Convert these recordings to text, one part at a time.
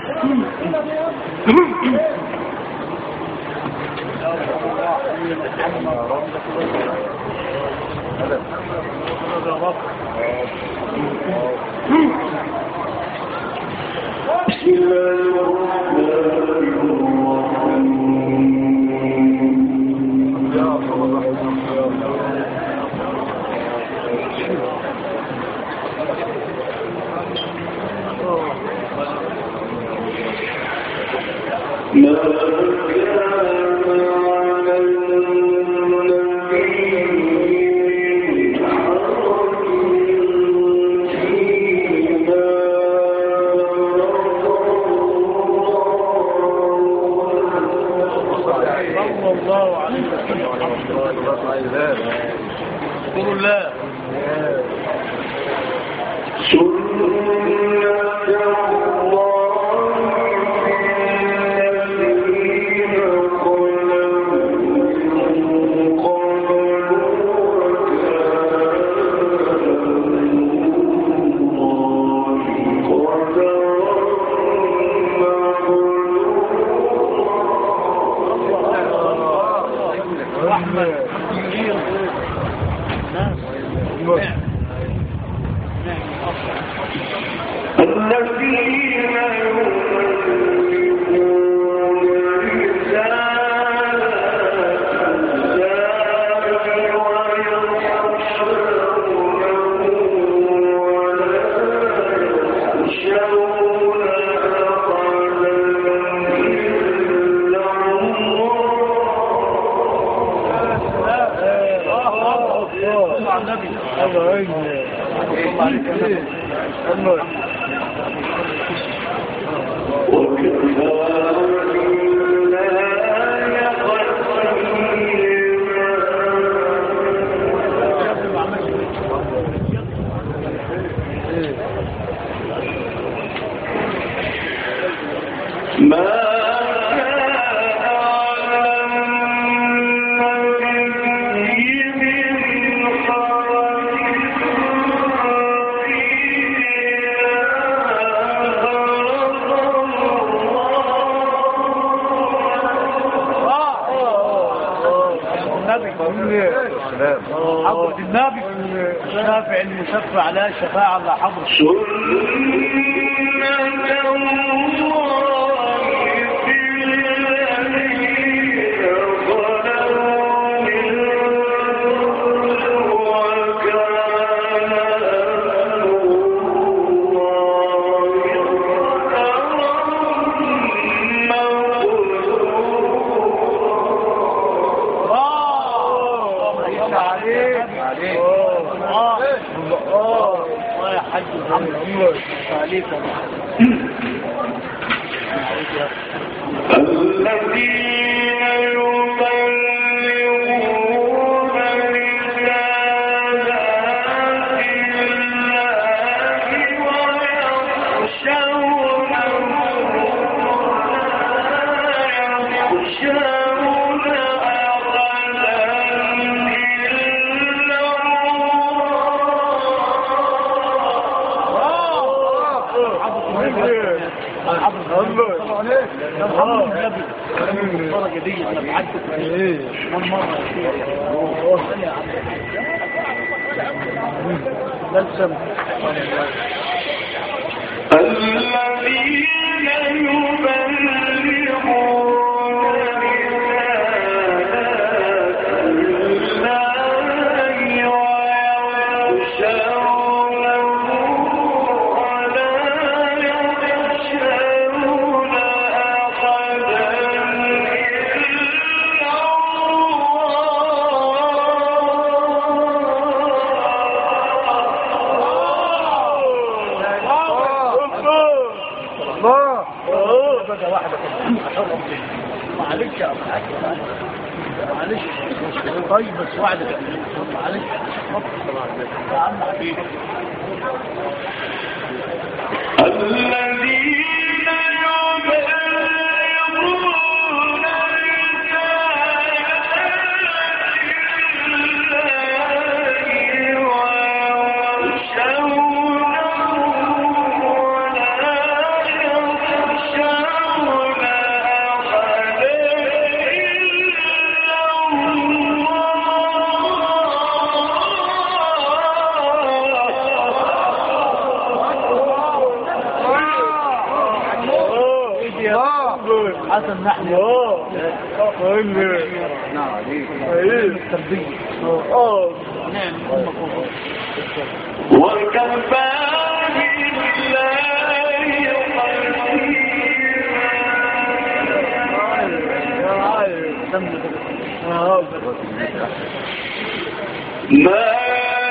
حضرة النبي الشافع المشفع لا شفاعة على حضرة طيب بس وعدك معلش يا عم حبيبي الذين يبلغون حسن نحن التربية نعم وكفى بالله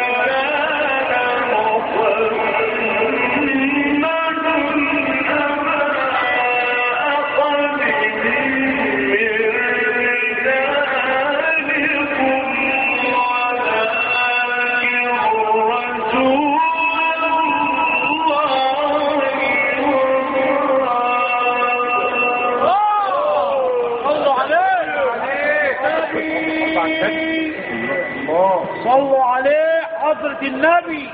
صلوا عليه حضرة النبي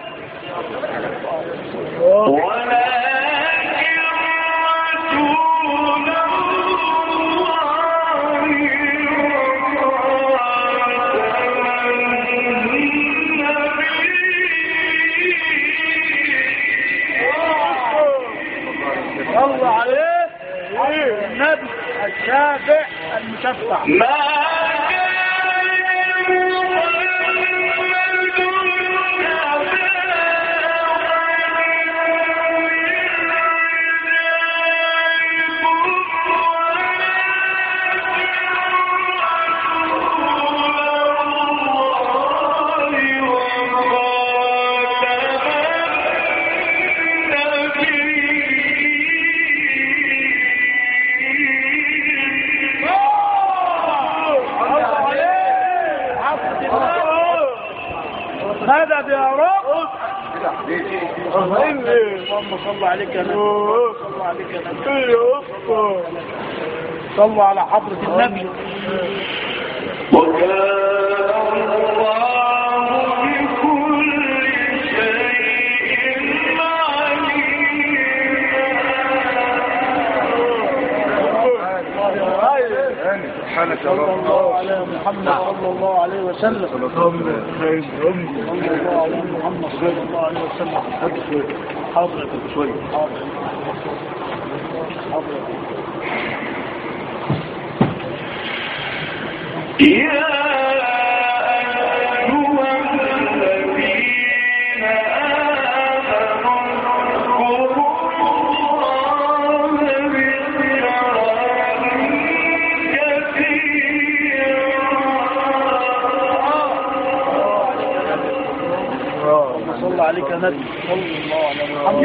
صلوا عليه حضرة النبي الشافع المشفع هذا بيعرف اللهم صل عليك يا نبي صل عليك يا نبي صلوا على حضرة النبي صلى الله على محمد صلى الله عليه وسلم صلى الله على محمد صلى الله عليه وسلم حاضر شوي حاضر صلى عليك يا نبي صلى الله على محمد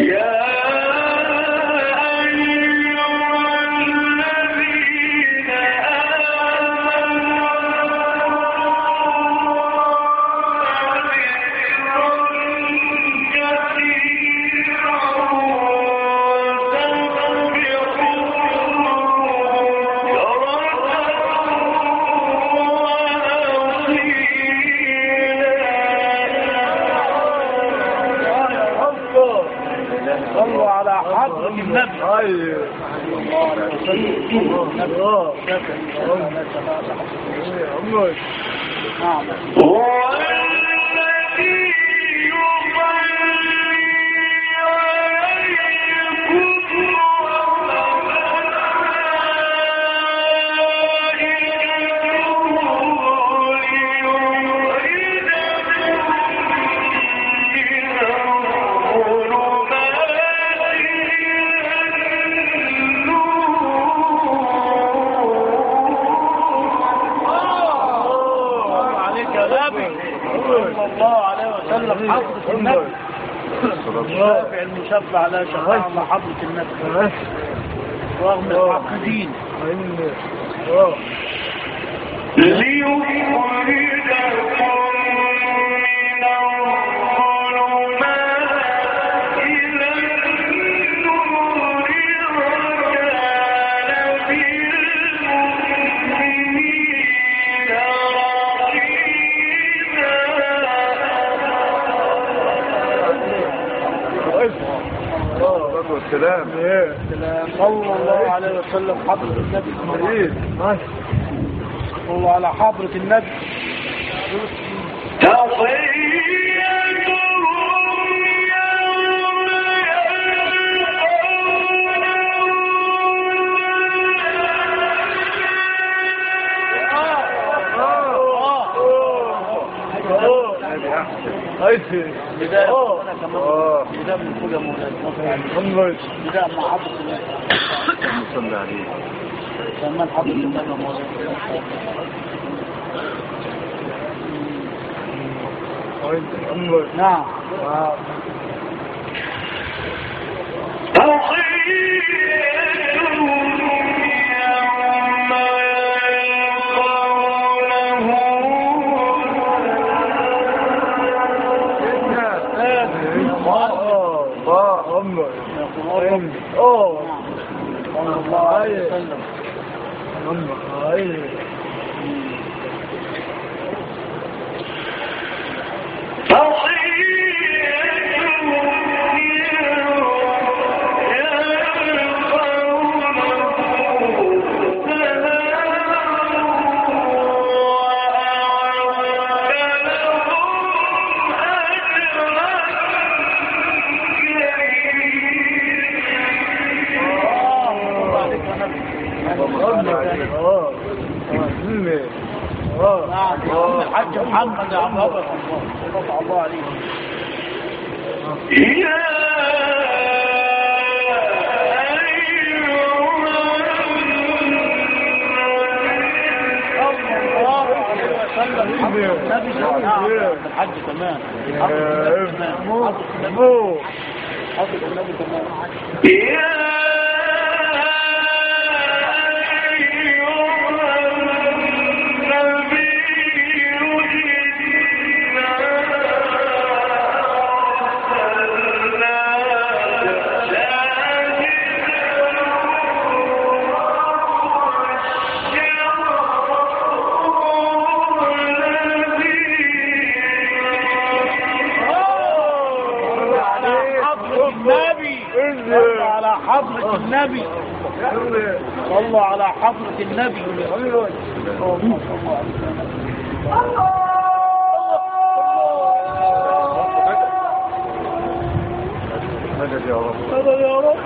صلوا على حضرة النبي صلى الله عليه وسلم نعم صلى الله عليه وسلم حضرة النبي الشافع المشفع لا شفاعة مع حضرة النبي رغم المعقدين السلام صلى الله عليه وسلم حضرة النبي صلى على حضرة النبي عايزين بداية أنا كمان بداية من كل مولانا بداية مع حضرة النبي صلى عليه كمان حضرة النبي مولانا نعم الحاج محمد يا عم الله عليه الحاج كمان حضرة النبي كمان حضرة النبي صلوا على حضرة النبي مدد يا رب مدد يا رب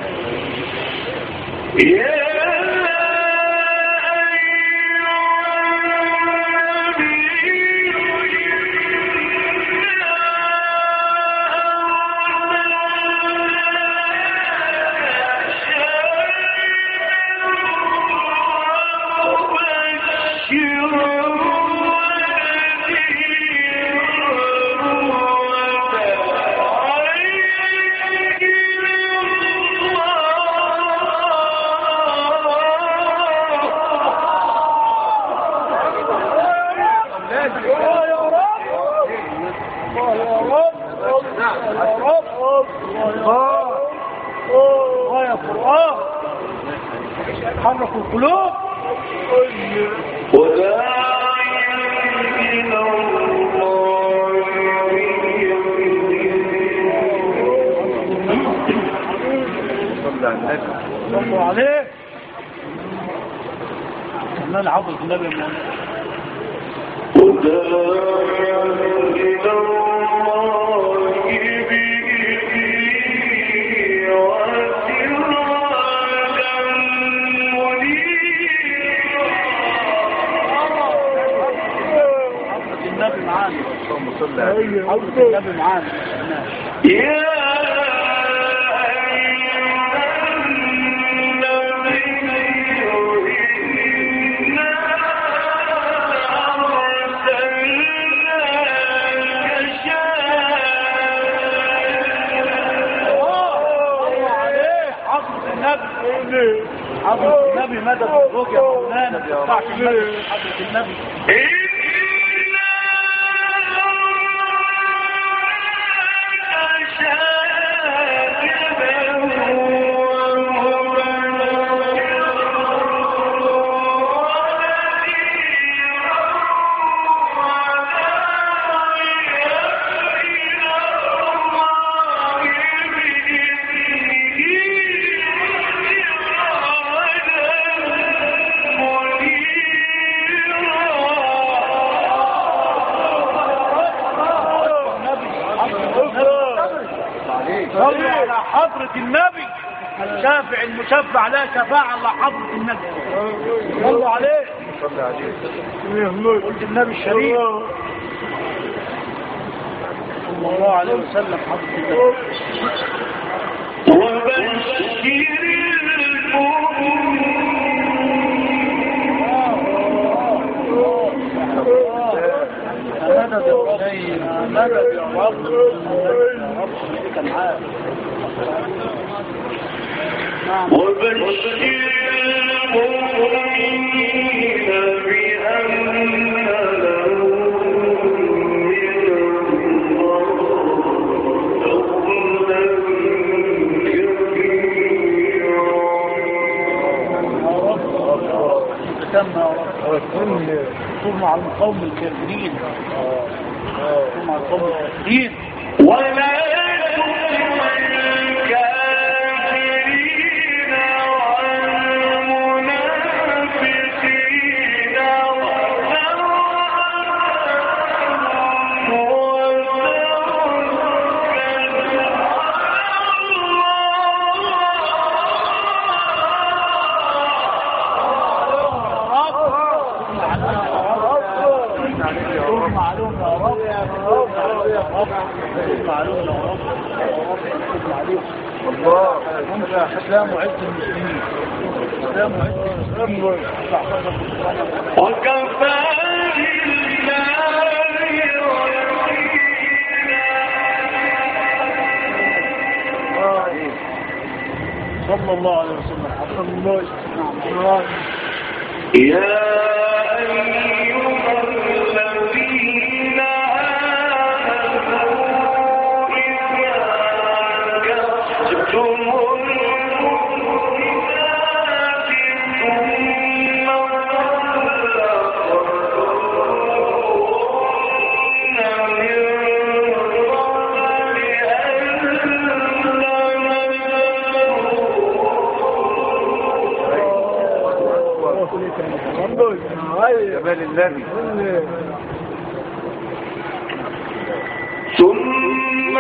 حركوا القلوب صلوا عليه كمان عبد النبي حضرة النبي معانا حضرة النبي مدد الزوج يا مولانا ما تقطعش المدد حضرة النبي صلوا على حضرة النبي الشافع المشفع لا شفاعة الا حضرة النبي صلوا عليه صلى عليه قلت النبي الشريف صلى الله عليه وسلم حضرة الله. مدد يا حسين، مدد يا رب، مدد يا رب، خليك معاك. نعم. وبشر المؤمنين بأن لهم من الله فضلا كبيرا. يا رب تم يا رب. كن مع القوم الكافرين، كن مع القوم الكافرين ولا تطع الكافرين والمنافقين الله اسلام وعز المسلمين، اسلام وعز المسلمين. وكفى بالله صلى الله عليه وسلم. حسن الله. نعم. يا أيها الذين آمنوا إذا كفتم المؤمنات ثم طلقتموهن من جمال النبي. ثم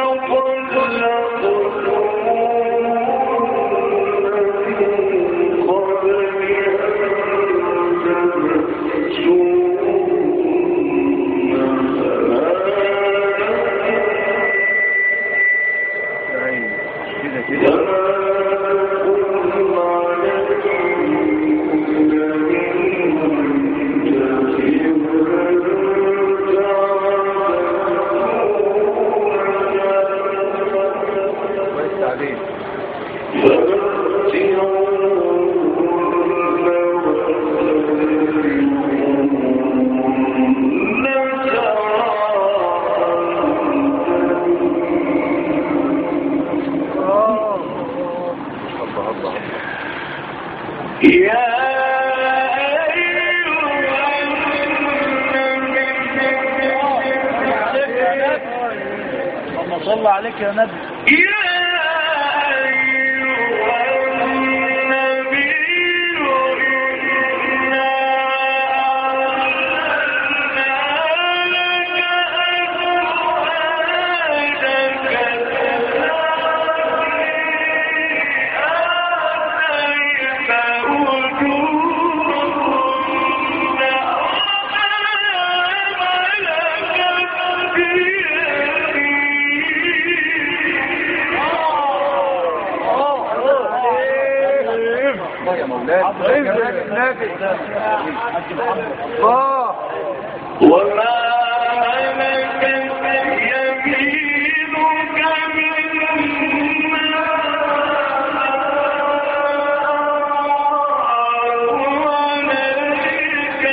صلى عليك يا نبي. يا مولانا جمال النبي. الله. وما ملكت يمينك مما ولدك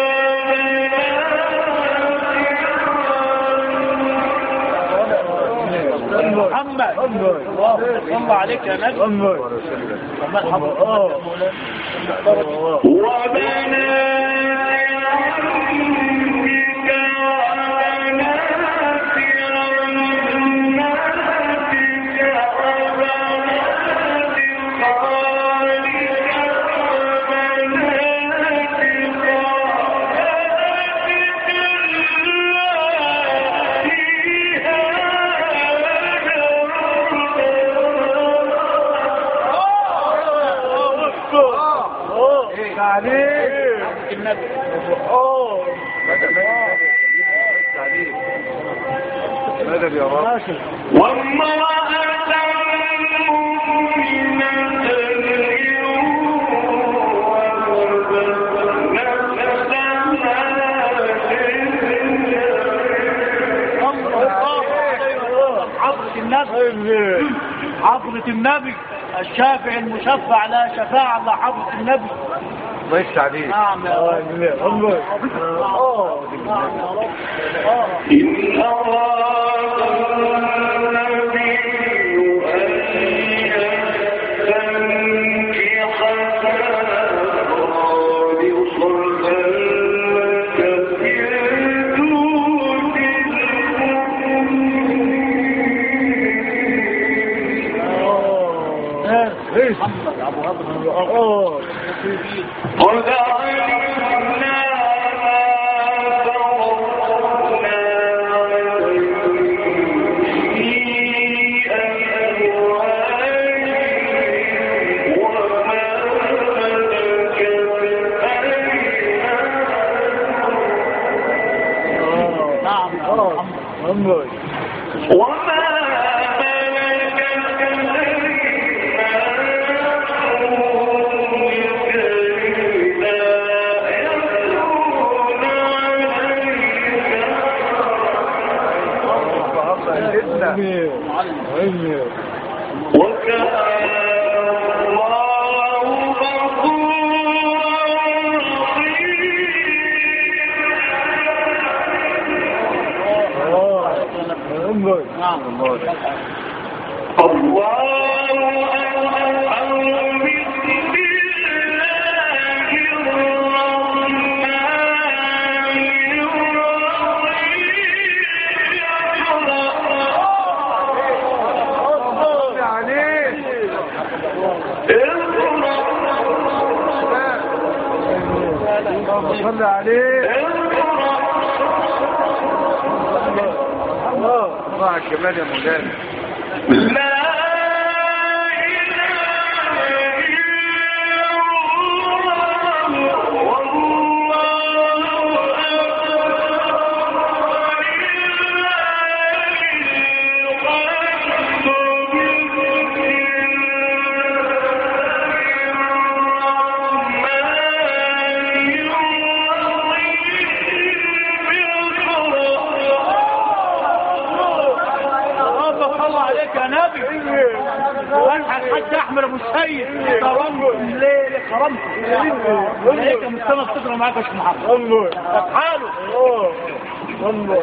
محمد صلى عليك يا نبي. مدد يا رب. وامرأة مؤمنة حضرة النبي الشافع المشفع لا شفاعة الا حضرة النبي. الله يفتح عليك. نعم يا رب. إن أراد النبي أن يستنكح خالصا لك في دون محمد ابو هضم قد علمنا ما فرضنا في أموالهم وما ملكت أيمانهم. نعم يا محمد. وما وكان الله غفورا رحيما. نعم صلى عليه. الله كمان يا مولانا. لا الحاج احمد ابو السيد كرمت الليل كرمت عليك من السنه بتقرا معاك يا شيخ محمد. الله تعالوا الله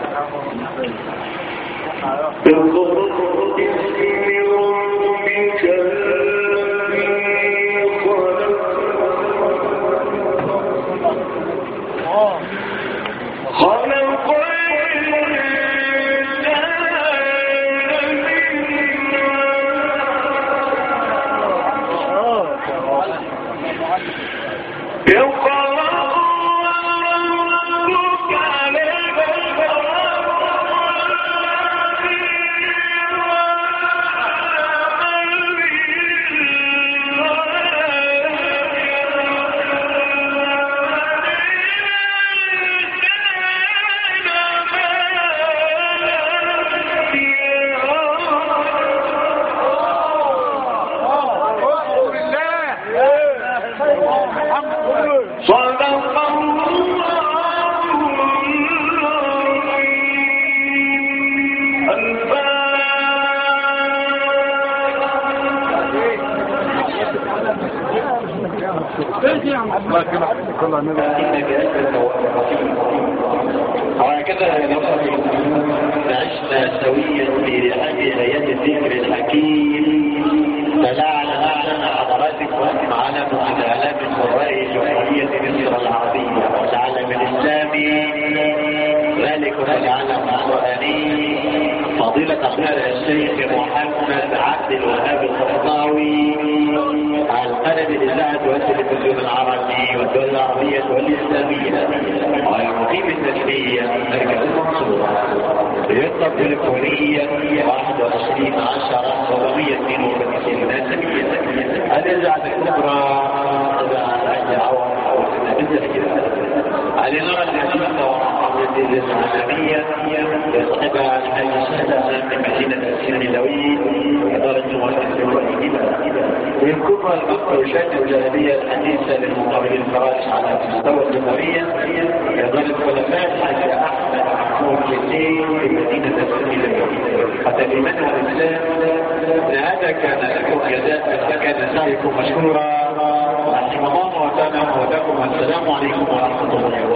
وهكذا عشنا سويا في هذه آيات الذكر الحكيم. فلعل أعلن حضراتكم علم من آلام القراء الجمهورية مصر العربية والعالم الإسلامي ذلك والعالم القرآني فضيلة الشيخ محمد عبد الوهاب القرطاوي على القناة الإذاعة والتلفزيون العربي والدول العربية والإسلامية والمقيم التنفيذية مركز المنصورة يطلب تليفونيا 21 10 752 الإذاعة الكبرى على نرى النتيجة والعقيدة الإسلامية يصحبها الحج من كبرى المفروشات الجانبية الحديثة للمقابل الفراش على مستوى الجمهورية يظل الخلفاء الحاج أحمد محمود يسير في مدينة السنية قد منها الإسلام. لهذا كان لكم جزاء فكان سعيكم مشكورا. رحم الله وتعالى موتاكم والسلام عليكم ورحمة الله وبركاته.